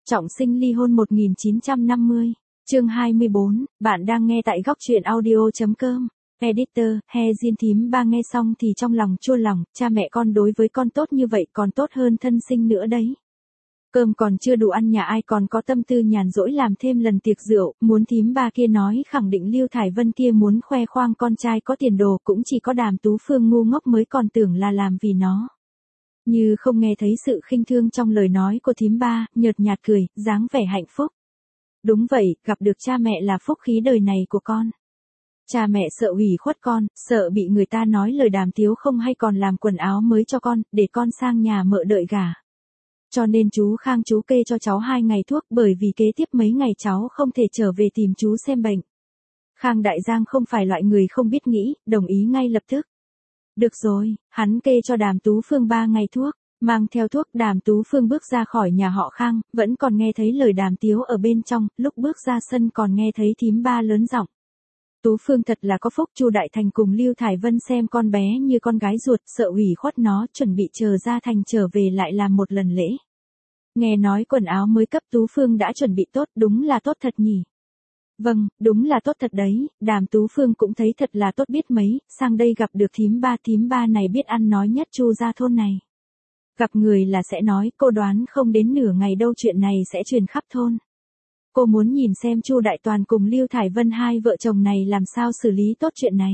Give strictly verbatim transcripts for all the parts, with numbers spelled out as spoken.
Trọng sinh ly hôn một nghìn chín trăm năm mươi, chương hai mươi bốn, bạn đang nghe tại góc truyện audio.com. Editor, He Jin thím ba nghe xong thì trong lòng chua lòng, cha mẹ con đối với con tốt như vậy còn tốt hơn thân sinh nữa đấy. Cơm còn chưa đủ ăn nhà ai còn có tâm tư nhàn rỗi làm thêm lần tiệc rượu, muốn thím ba kia nói khẳng định Lưu Thải Vân kia muốn khoe khoang con trai có tiền đồ cũng chỉ có Đàm Tú Phương ngu ngốc mới còn tưởng là làm vì nó. Như không nghe thấy sự khinh thương trong lời nói của thím ba, nhợt nhạt cười, dáng vẻ hạnh phúc. Đúng vậy, gặp được cha mẹ là phúc khí đời này của con. Cha mẹ sợ ủy khuất con, sợ bị người ta nói lời đàm tiếu không hay còn làm quần áo mới cho con, để con sang nhà mợ đợi gả. Cho nên chú Khang chú kê cho cháu hai ngày thuốc bởi vì kế tiếp mấy ngày cháu không thể trở về tìm chú xem bệnh. Khang Đại Giang không phải loại người không biết nghĩ, đồng ý ngay lập tức. Được rồi, hắn kê cho Đàm Tú Phương ba ngày thuốc, mang theo thuốc Đàm Tú Phương bước ra khỏi nhà họ Khang, vẫn còn nghe thấy lời đàm tiếu ở bên trong, lúc bước ra sân còn nghe thấy thím ba lớn giọng. Tú Phương thật là có phúc, Chu Đại Thành cùng Lưu Thải Vân xem con bé như con gái ruột, sợ ủy khuất nó, chuẩn bị chờ ra thành trở về lại làm một lần lễ. Nghe nói quần áo mới cấp Tú Phương đã chuẩn bị tốt, đúng là tốt thật nhỉ. Vâng, đúng là tốt thật đấy, Đàm Tú Phương cũng thấy thật là tốt biết mấy, sang đây gặp được thím ba, thím ba này biết ăn nói nhất Chu gia thôn này. Gặp người là sẽ nói, cô đoán không đến nửa ngày đâu chuyện này sẽ truyền khắp thôn. Cô muốn nhìn xem Chu Đại Toàn cùng Lưu Thải Vân hai vợ chồng này làm sao xử lý tốt chuyện này.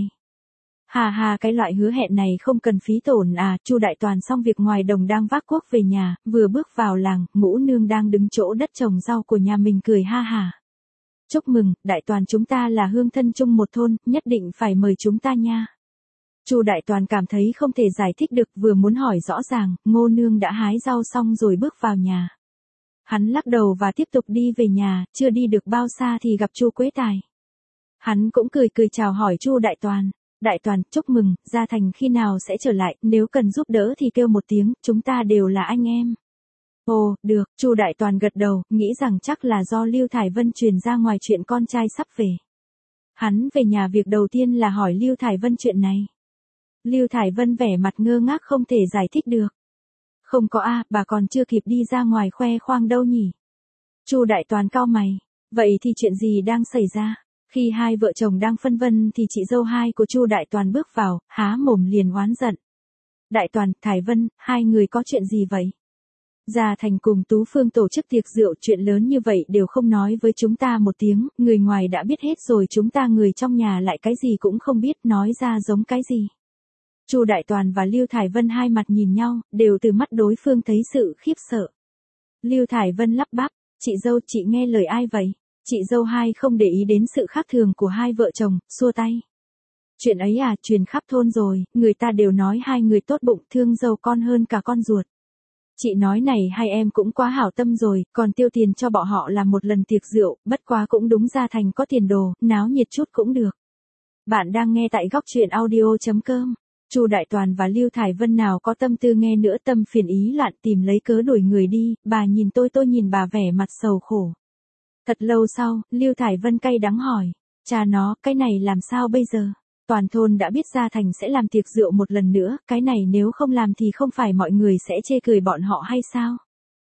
Hà hà, cái loại hứa hẹn này không cần phí tổn à. Chu Đại Toàn xong việc ngoài đồng đang vác cuốc về nhà, vừa bước vào làng, Ngũ Nương đang đứng chỗ đất trồng rau của nhà mình cười ha hả. Chúc mừng, Đại Toàn chúng ta là hương thân chung một thôn, nhất định phải mời chúng ta nha. Chu Đại Toàn cảm thấy không thể giải thích được, vừa muốn hỏi rõ ràng, Ngô Nương đã hái rau xong rồi bước vào nhà. Hắn lắc đầu và tiếp tục đi về nhà, chưa đi được bao xa thì gặp Chu Quế Tài. Hắn cũng cười cười chào hỏi Chu Đại Toàn. Đại Toàn, chúc mừng, Gia Thành khi nào sẽ trở lại, nếu cần giúp đỡ thì kêu một tiếng, chúng ta đều là anh em. Ồ, được, Chu Đại Toàn gật đầu, nghĩ rằng chắc là do Lưu Thải Vân truyền ra ngoài chuyện con trai sắp về. Hắn về nhà việc đầu tiên là hỏi Lưu Thải Vân chuyện này. Lưu Thải Vân vẻ mặt ngơ ngác không thể giải thích được. Không có a, bà còn chưa kịp đi ra ngoài khoe khoang đâu nhỉ. Chu Đại Toàn cau mày, vậy thì chuyện gì đang xảy ra? Khi hai vợ chồng đang phân vân thì chị dâu hai của Chu Đại Toàn bước vào, há mồm liền oán giận. Đại Toàn, Thải Vân, hai người có chuyện gì vậy? Gia Thành cùng Tú Phương tổ chức tiệc rượu, chuyện lớn như vậy đều không nói với chúng ta một tiếng, người ngoài đã biết hết rồi, chúng ta người trong nhà lại cái gì cũng không biết, nói ra giống cái gì. Chu Đại Toàn và Lưu Thải Vân hai mặt nhìn nhau, đều từ mắt đối phương thấy sự khiếp sợ. Lưu Thải Vân lắp bắp, chị dâu, chị nghe lời ai vậy? Chị dâu hai không để ý đến sự khác thường của hai vợ chồng, xua tay. Chuyện ấy à, truyền khắp thôn rồi, người ta đều nói hai người tốt bụng, thương dâu con hơn cả con ruột. Chị nói này hai em cũng quá hảo tâm rồi, còn tiêu tiền cho bọn họ làm một lần tiệc rượu, bất quá cũng đúng Gia Thành có tiền đồ, náo nhiệt chút cũng được. Bạn đang nghe tại góc truyện audio.com. Chu Đại Toàn và Lưu Thải Vân nào có tâm tư nghe nữa, tâm phiền ý loạn tìm lấy cớ đuổi người đi, bà nhìn tôi tôi nhìn bà vẻ mặt sầu khổ. Thật lâu sau, Lưu Thải Vân cay đắng hỏi, cha nó, cái này làm sao bây giờ? Toàn thôn đã biết Gia Thành sẽ làm tiệc rượu một lần nữa, cái này nếu không làm thì không phải mọi người sẽ chê cười bọn họ hay sao?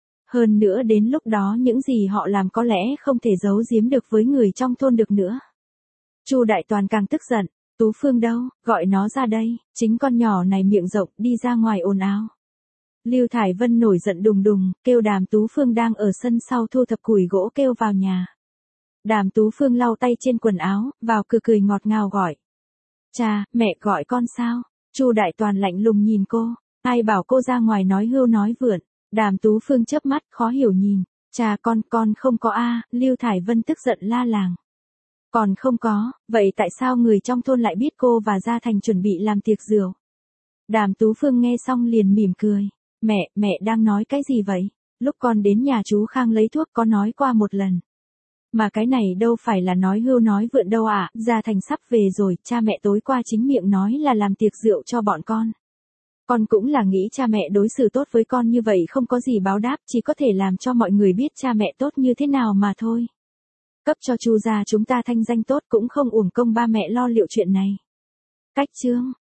Hơn nữa đến lúc đó những gì họ làm có lẽ không thể giấu giếm được với người trong thôn được nữa. Chu Đại Toàn càng tức giận. Tú Phương đâu, gọi nó ra đây, chính con nhỏ này miệng rộng, đi ra ngoài ồn ào. Lưu Thải Vân nổi giận đùng đùng, kêu Đàm Tú Phương đang ở sân sau thu thập củi gỗ kêu vào nhà. Đàm Tú Phương lau tay trên quần áo, vào cười cười ngọt ngào gọi. Cha, mẹ gọi con sao? Chu Đại Toàn lạnh lùng nhìn cô, ai bảo cô ra ngoài nói hưu nói vượn. Đàm Tú Phương chớp mắt, khó hiểu nhìn, cha con, con không có a. Lưu Thải Vân tức giận la làng. Còn không có, vậy tại sao người trong thôn lại biết cô và Gia Thành chuẩn bị làm tiệc rượu? Đàm Tú Phương nghe xong liền mỉm cười. Mẹ, mẹ đang nói cái gì vậy? Lúc con đến nhà chú Khang lấy thuốc có nói qua một lần. Mà cái này đâu phải là nói hưu nói vượn đâu ạ, à. Gia Thành sắp về rồi, cha mẹ tối qua chính miệng nói là làm tiệc rượu cho bọn con. Con cũng là nghĩ cha mẹ đối xử tốt với con như vậy không có gì báo đáp, chỉ có thể làm cho mọi người biết cha mẹ tốt như thế nào mà thôi. Cấp cho Chu gia chúng ta thanh danh tốt cũng không uổng công ba mẹ lo liệu chuyện này. Cách chương